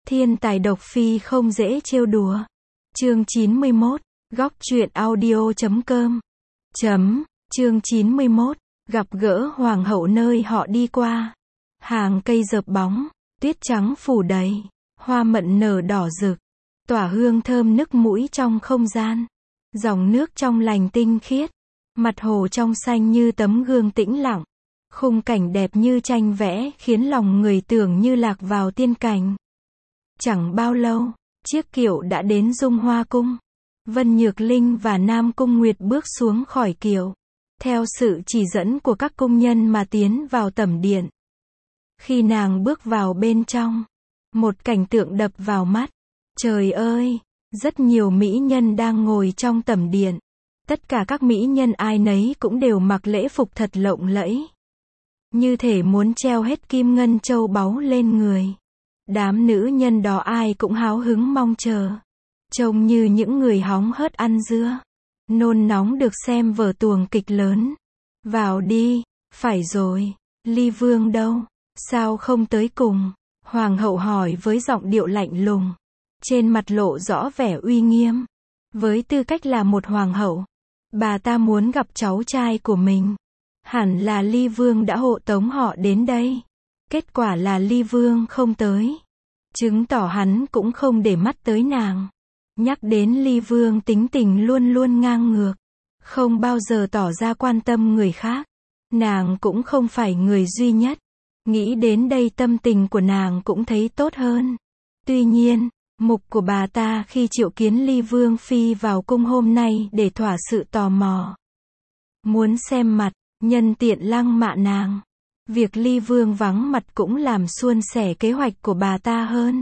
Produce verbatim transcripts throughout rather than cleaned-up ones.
Thiên tài độc phi không dễ trêu đùa. Chương chín mươi mốt, góc truyện audio chấm com. Chấm, chương chín mươi mốt, gặp gỡ hoàng hậu nơi họ đi qua. Hàng cây dợp bóng, tuyết trắng phủ đầy, hoa mận nở đỏ rực, tỏa hương thơm nức mũi trong không gian. Dòng nước trong lành tinh khiết, mặt hồ trong xanh như tấm gương tĩnh lặng. Khung cảnh đẹp như tranh vẽ khiến lòng người tưởng như lạc vào tiên cảnh. Chẳng bao lâu, chiếc kiệu đã đến Dung Hoa Cung. Vân Nhược Linh và Nam Cung Nguyệt bước xuống khỏi kiệu, theo sự chỉ dẫn của các cung nhân mà tiến vào tẩm điện. Khi nàng bước vào bên trong, một cảnh tượng đập vào mắt. Trời ơi, rất nhiều mỹ nhân đang ngồi trong tẩm điện. Tất cả các mỹ nhân ai nấy cũng đều mặc lễ phục thật lộng lẫy, như thể muốn treo hết kim ngân châu báu lên người. Đám nữ nhân đó ai cũng háo hứng mong chờ, trông như những người hóng hớt ăn dưa, nôn nóng được xem vở tuồng kịch lớn. Vào đi. Phải rồi, Ly Vương đâu? Sao không tới cùng? Hoàng hậu hỏi với giọng điệu lạnh lùng, trên mặt lộ rõ vẻ uy nghiêm. Với tư cách là một hoàng hậu, bà ta muốn gặp cháu trai của mình. Hẳn là Ly Vương đã hộ tống họ đến đây. Kết quả là Ly Vương không tới, chứng tỏ hắn cũng không để mắt tới nàng. Nhắc đến Ly Vương tính tình luôn luôn ngang ngược, không bao giờ tỏ ra quan tâm người khác. Nàng cũng không phải người duy nhất. Nghĩ đến đây tâm tình của nàng cũng thấy tốt hơn. Tuy nhiên, mục của bà ta khi triệu kiến Ly Vương phi vào cung hôm nay để thỏa sự tò mò, muốn xem mặt, nhân tiện lăng mạ nàng. Việc Ly Vương vắng mặt cũng làm suôn sẻ kế hoạch của bà ta hơn.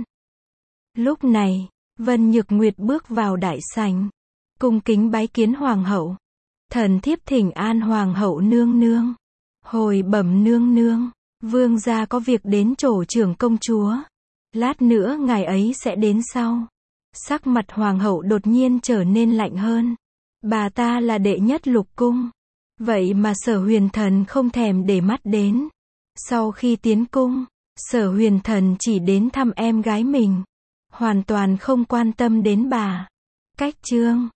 Lúc này, Vân Nhược Nguyệt bước vào đại sảnh, cung kính bái kiến hoàng hậu. Thần thiếp thỉnh an hoàng hậu nương nương. Hồi bẩm nương nương, vương gia có việc đến trổ trưởng công chúa. Lát nữa ngài ấy sẽ đến sau. Sắc mặt hoàng hậu đột nhiên trở nên lạnh hơn. Bà ta là đệ nhất lục cung, vậy mà Sở Huyền Thần không thèm để mắt đến. Sau khi tiến cung, Sở Huyền Thần chỉ đến thăm em gái mình, hoàn toàn không quan tâm đến bà. Cách chương